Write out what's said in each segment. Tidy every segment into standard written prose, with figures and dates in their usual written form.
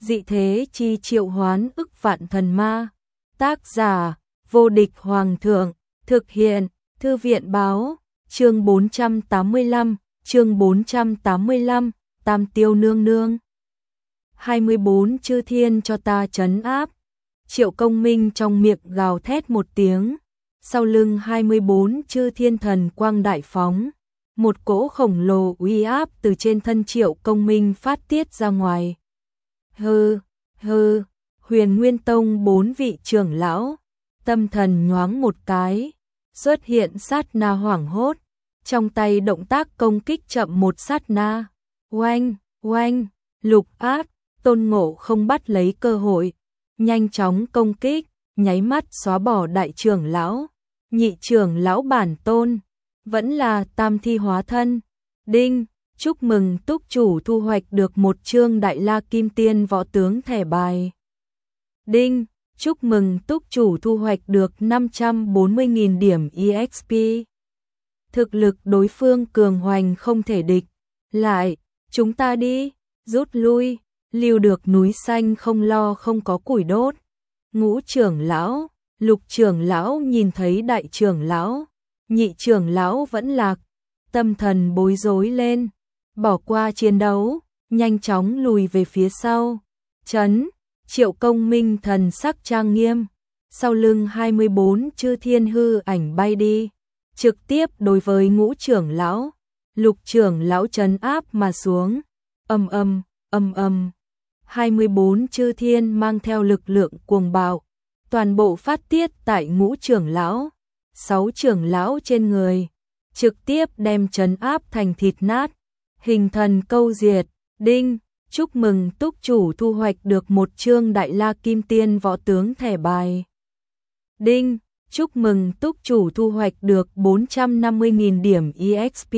dị thế chi triệu hoán ức vạn thần ma. Tác giả, vô địch hoàng thượng, thực hiện, thư viện báo, chương 485, Tam Tiêu nương nương. 24 chư thiên cho ta trấn áp. Triệu Công Minh trong miệng gào thét một tiếng, sau lưng 24 chư thiên thần quang đại phóng, một cỗ khổng lồ uy áp từ trên thân Triệu Công Minh phát tiết ra ngoài. Hừ, Huyền Nguyên Tông 4 vị trưởng lão, tâm thần nhoáng một cái, xuất hiện sát na hoảng hốt, trong tay động tác công kích chậm một sát na. Oanh, Lục Áp, Tôn Ngộ không bắt lấy cơ hội, nhanh chóng công kích, nháy mắt xóa bỏ đại trưởng lão, nhị trưởng lão bản tôn, vẫn là tam thi hóa thân. Đinh, chúc mừng túc chủ thu hoạch được một chương Đại La Kim Tiên võ tướng thẻ bài. Đinh, chúc mừng túc chủ thu hoạch được 540.000 điểm EXP. Thực lực đối phương cường hoành không thể địch. Lại, chúng ta đi, rút lui, lưu được núi xanh không lo không có củi đốt. Ngũ trưởng lão, Lục trưởng lão nhìn thấy đại trưởng lão, nhị trưởng lão vẫn lạc, tâm thần bối rối lên, bỏ qua chiến đấu, nhanh chóng lùi về phía sau. Triệu Công Minh thần sắc trang nghiêm, sau lưng 24 chư thiên hư ảnh bay đi, trực tiếp đối với ngũ trưởng lão, Lục trưởng lão trấn áp mà xuống. Ầm. 24 chư thiên mang theo lực lượng cuồng bạo, toàn bộ phát tiết tại ngũ trưởng lão, 6 trưởng lão trên người, trực tiếp đem trấn áp thành thịt nát, hình thần câu diệt. Đinh, chúc mừng túc chủ thu hoạch được một chương Đại La Kim Tiên võ tướng thẻ bài. Đinh, chúc mừng túc chủ thu hoạch được 450.000 điểm EXP.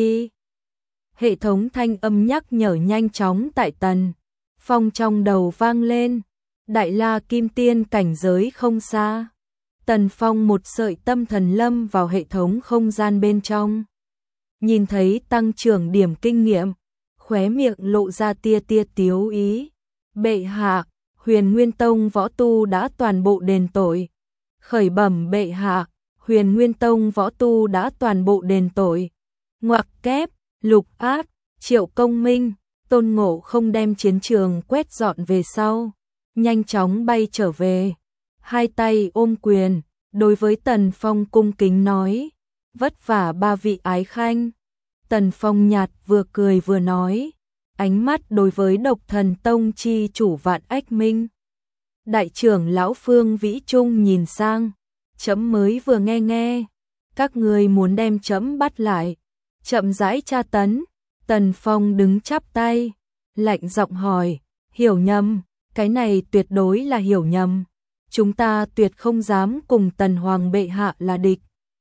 Hệ thống thanh âm nhắc nhở nhanh chóng tại Tần Phong trong đầu vang lên. Đại La Kim Tiên cảnh giới không xa. Tần Phong một sợi tâm thần lâm vào hệ thống không gian bên trong. Nhìn thấy tăng trưởng điểm kinh nghiệm, khóe miệng lộ ra tia tiếu ý. Bệ hạ, Huyền Nguyên Tông võ tu đã toàn bộ đền tội. Khởi bẩm bệ hạ, Huyền Nguyên Tông võ tu đã toàn bộ đền tội. Ngoặc kép, Lục Áp, Triệu Công Minh, Tôn Ngộ không đem chiến trường quét dọn về sau, nhanh chóng bay trở về, hai tay ôm quyền, đối với Tần Phong cung kính nói, vất vả ba vị ái khanh. Tần Phong nhạt vừa cười vừa nói, ánh mắt đối với Độc Thần Tông chi chủ Vạn Ách Minh. Đại trưởng lão Phương Vĩ Trung nhìn sang, trẫm mới vừa nghe, các ngươi muốn đem trẫm bắt lại, chậm rãi tra tấn. Tần Phong đứng chắp tay, lạnh giọng hỏi, hiểu nhầm, cái này tuyệt đối là hiểu nhầm, chúng ta tuyệt không dám cùng Tần Hoàng bệ hạ là địch.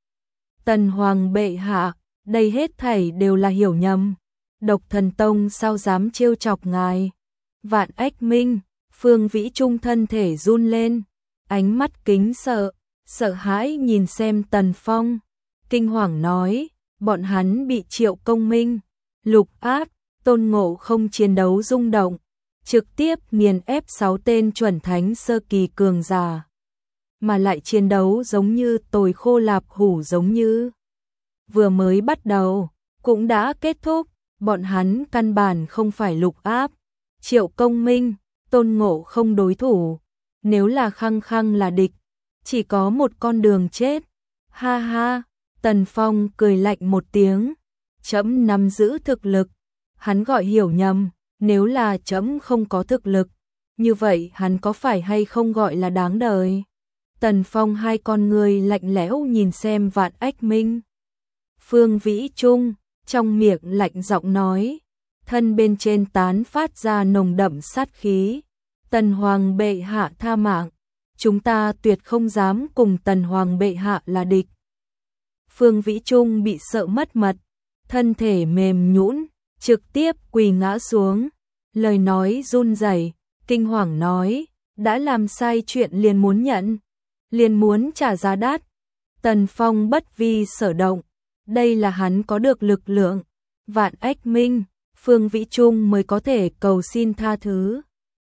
Tần Hoàng bệ hạ, đây hết thảy đều là hiểu nhầm, Độc Thần Tông sao dám trêu chọc ngài. Vạn Ách Minh, Phương Vĩ Trung thân thể run lên, ánh mắt kính sợ hãi nhìn xem Tần Phong, kinh hoàng nói, bọn hắn bị Triệu Công Minh, Lục Áp, Tôn Ngộ không chiến đấu rung động, trực tiếp nghiền ép 6 tên chuẩn thánh sơ kỳ cường giả, mà lại chiến đấu giống như tồi khô lạp hủ, giống như vừa mới bắt đầu cũng đã kết thúc. Bọn hắn căn bản không phải Lục Áp, Triệu Công Minh, Tôn Ngộ không đối thủ, nếu là khăng là địch, chỉ có một con đường chết. Ha, Tần Phong cười lạnh một tiếng, trẫm nắm giữ thực lực, hắn gọi hiểu nhầm, nếu là trẫm không có thực lực, như vậy hắn có phải hay không gọi là đáng đời. Tần Phong hai con người lạnh lẽo nhìn xem Vạn Ách Minh. Phương Vĩ Trung, trong miệng lạnh giọng nói, thân bên trên tán phát ra nồng đậm sát khí. Tần Hoàng bệ hạ tha mạng, chúng ta tuyệt không dám cùng Tần Hoàng bệ hạ là địch. Phương Vĩ Trung bị sợ mất mật, thân thể mềm nhũn, trực tiếp quỳ ngã xuống, lời nói run rẩy, kinh hoàng nói, đã làm sai chuyện liền muốn nhận, liền muốn trả giá đắt. Tần Phong bất vi sở động, đây là hắn có được lực lượng, Vạn Ách Minh, Phương Vĩ Trung mới có thể cầu xin tha thứ.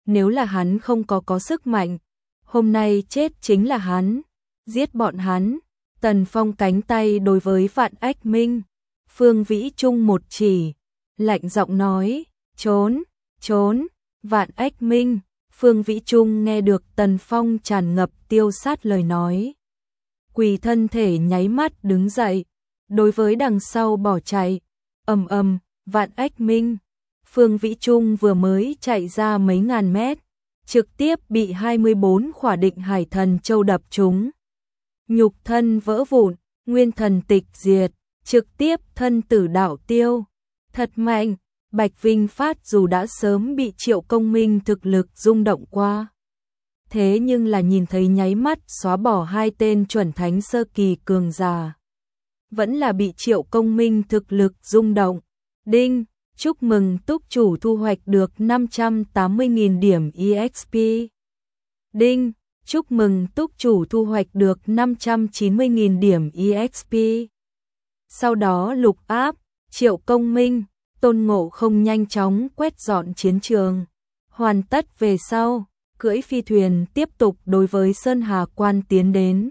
nếu là hắn không có sức mạnh, hôm nay chết chính là hắn, giết bọn hắn. Tần Phong cánh tay đối với Vạn Ách Minh, Phương Vĩ Trung một chỉ, lạnh giọng nói, trốn, trốn. Vạn Ách Minh, Phương Vĩ Trung nghe được Tần Phong tràn ngập tiêu sát lời nói. Quỳ thân thể nháy mắt đứng dậy, đối với đằng sau bỏ chạy, ầm ầm. Vạn Ách Minh, Phương Vĩ Trung vừa mới chạy ra mấy ngàn mét, trực tiếp bị 24 khỏa định hải thần châu đập trúng. Nhục thân vỡ vụn, nguyên thần tịch diệt, trực tiếp thân tử đạo tiêu. Thật mạnh, Bạch Vinh Phát dù đã sớm bị Triệu Công Minh thực lực rung động qua. Thế nhưng là nhìn thấy nháy mắt xóa bỏ hai tên chuẩn thánh sơ kỳ cường giả. Vẫn là bị Triệu Công Minh thực lực rung động. Đinh, chúc mừng túc chủ thu hoạch được 580.000 điểm EXP. Đinh, chúc mừng túc chủ thu hoạch được 590.000 điểm EXP. Sau đó lục áp, Triệu Công Minh, Tôn Ngộ Không nhanh chóng quét dọn chiến trường. Hoàn tất về sau, cưỡi phi thuyền tiếp tục đối với Sơn Hà Quan tiến đến.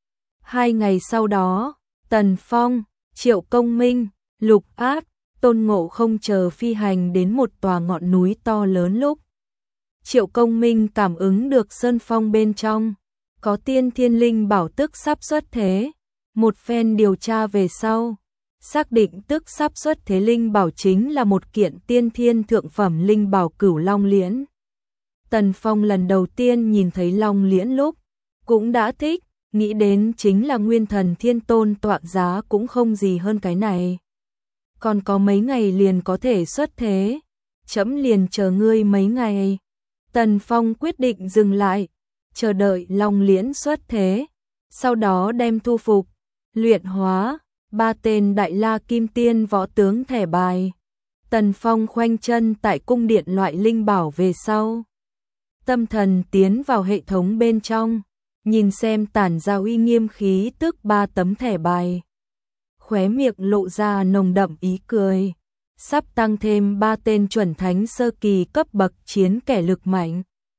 2 ngày sau đó, Tần Phong, Triệu Công Minh, lục áp, Tôn Ngộ Không chờ phi hành đến một tòa ngọn núi to lớn lúc. Triệu Công Minh cảm ứng được sơn phong bên trong, có tiên thiên linh bảo tức sắp xuất thế. Một phen điều tra về sau, xác định tức sắp xuất thế linh bảo chính là một kiện tiên thiên thượng phẩm linh bảo Cửu Long Liễn. Tần Phong lần đầu tiên nhìn thấy Long Liễn lúc, cũng đã thích, nghĩ đến chính là Nguyên Thần Thiên Tôn tọa giá cũng không gì hơn cái này. Còn có mấy ngày liền có thể xuất thế, trẫm liền chờ ngươi mấy ngày. Tần Phong quyết định dừng lại, chờ đợi Long Liễn xuất thế, sau đó đem thu phục, luyện hóa 3 tên Đại La Kim Tiên võ tướng thẻ bài. Tần Phong khoanh chân tại cung điện loại linh bảo về sau. Tâm thần tiến vào hệ thống bên trong, nhìn xem tản ra uy nghiêm khí tức 3 tấm thẻ bài. Khóe miệng lộ ra nồng đậm ý cười, sắp tăng thêm 3 tên chuẩn thánh sơ kỳ cấp bậc chiến kẻ lực mạnh.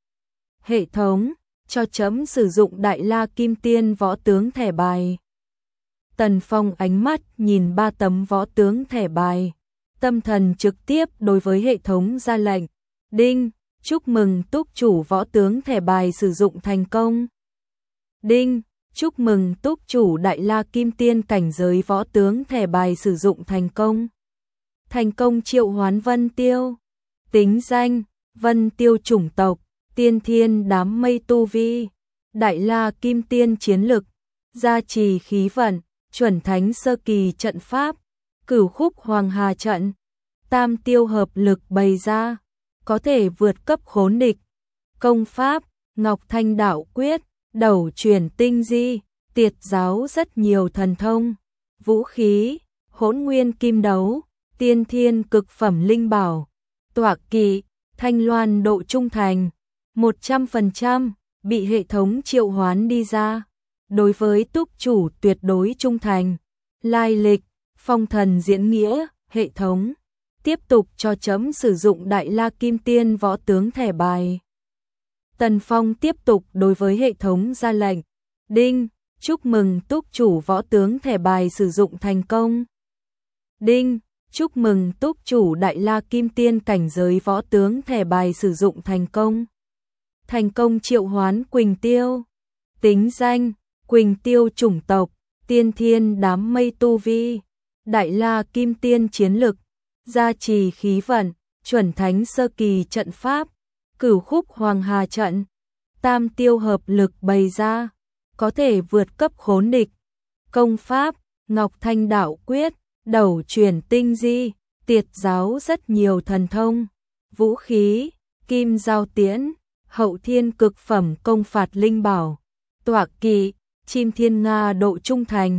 Hệ thống, cho trẫm sử dụng Đại La Kim Tiên võ tướng thẻ bài. Tần Phong ánh mắt nhìn 3 tấm võ tướng thẻ bài, tâm thần trực tiếp đối với hệ thống ra lệnh. Đinh, chúc mừng túc chủ võ tướng thẻ bài sử dụng thành công. Đinh, chúc mừng túc chủ Đại La Kim Tiên cảnh giới võ tướng thẻ bài sử dụng thành công. Thành công triệu hoán Vân Tiêu. Tính danh, Vân Tiêu chủng tộc, tiên thiên đám mây tu vi, Đại La Kim Tiên chiến lực, gia trì khí vận, chuẩn thánh sơ kỳ trận pháp, Cửu Khúc Hoàng Hà trận, tam tiêu hợp lực bày ra, có thể vượt cấp khốn địch. Công pháp, Ngọc Thanh Đạo Quyết, Đầu Chuyển Tinh Di, Tiệt Giáo rất nhiều thần thông. Vũ khí, Hỗn Nguyên Kim Đấu, tiên thiên cực phẩm linh bảo. Tọa kỵ, Thanh Loan độ trung thành, 100% bị hệ thống triệu hoán đi ra. Đối với túc chủ tuyệt đối trung thành. Lai lịch, Phong Thần Diễn Nghĩa, hệ thống. Tiếp tục cho trẫm sử dụng Đại La Kim Tiên võ tướng thẻ bài. Tần Phong tiếp tục đối với hệ thống ra lệnh. Đinh, chúc mừng túc chủ võ tướng thẻ bài sử dụng thành công. Đinh, chúc mừng túc chủ Đại La Kim Tiên cảnh giới võ tướng thẻ bài sử dụng thành công. Thành công triệu hoán Quỳnh Tiêu. Tính danh, Quỳnh Tiêu chủng tộc, tiên thiên đám mây tu vi, Đại La Kim Tiên chiến lực, gia trì khí vận, chuẩn thánh sơ kỳ trận pháp, Cửu Khúc Hoàng Hà trận, tam tiêu hợp lực bày ra, có thể vượt cấp khốn địch. Công pháp, Ngọc Thanh Đạo Quyết, Đầu Chuyển Tinh Di, Tiệt Giáo rất nhiều thần thông. Vũ khí, Kim Giao Tiễn, Hậu Thiên cực phẩm công phạt linh bảo. Tọa kỵ, Chim Thiên Nga độ trung thành,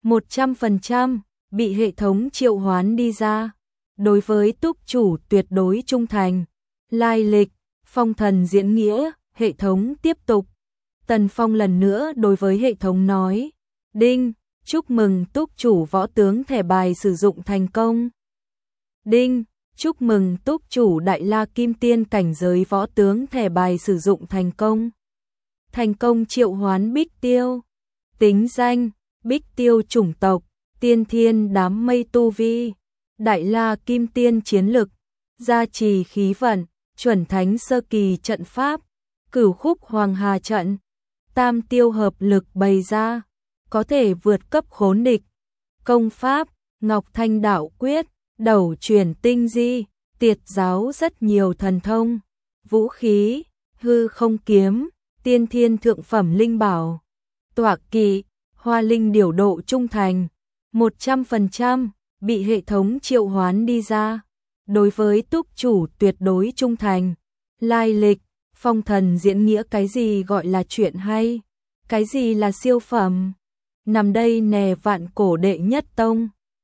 100% bị hệ thống triệu hoán đi ra. Đối với túc chủ tuyệt đối trung thành. Lai lịch, Phong Thần Diễn Nghĩa, hệ thống tiếp tục. Tần Phong lần nữa đối với hệ thống nói. Đinh, chúc mừng túc chủ võ tướng thẻ bài sử dụng thành công. Đinh, Chúc mừng túc chủ Đại La Kim Tiên cảnh giới võ tướng thẻ bài sử dụng thành công. Thành công triệu hoán Bích Tiêu. Tính danh: Bích Tiêu, chủng tộc tiên thiên, đám mây tu vi, Đại La Kim Tiên chiến lực, gia trì khí vận, chuẩn thánh sơ kỳ trận pháp, Cửu Khúc Hoàng Hà trận, tam tiêu hợp lực bày ra, có thể vượt cấp khốn địch. Công pháp: Ngọc Thanh Đạo Quyết, Đẩu Chuyển Tinh Di, Tiệt Giáo, rất nhiều thần thông. Vũ khí: Hư Không Kiếm, tiên thiên thượng phẩm linh bảo. Tọa kỵ: Hoa Linh Điểu, độ trung thành 100%, bị hệ thống triệu hoán đi ra. Đối với túc chủ tuyệt đối trung thành. Lai lịch: Phong thần diễn nghĩa. Cái gì gọi là chuyện hay? Cái gì là siêu phẩm? Nằm đây nè, vạn cổ đệ nhất tông.